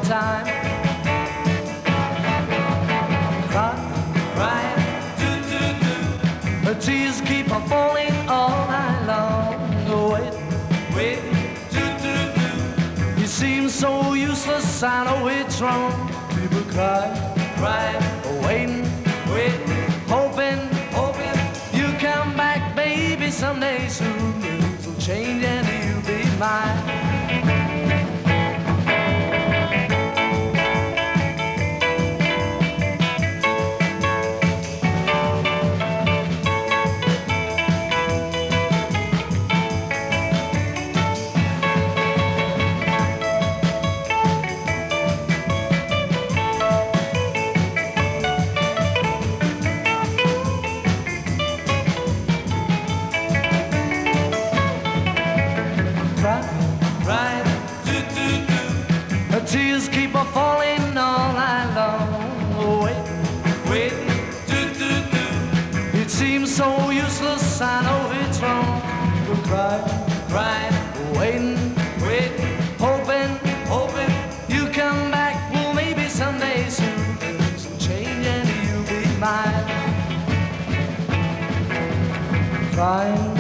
time. Crying, the tears keep on falling all night long. Wait, you seem so useless, I know it's wrong. People crying, waiting, hoping you come back, baby, someday soon. Things will change and you'll be mine. The tears keep on falling all night long. Wait, it seems so useless, I know it's wrong. We're crying, waiting, hoping you come back. Well, maybe someday soon things will change and you'll be mine. Crying.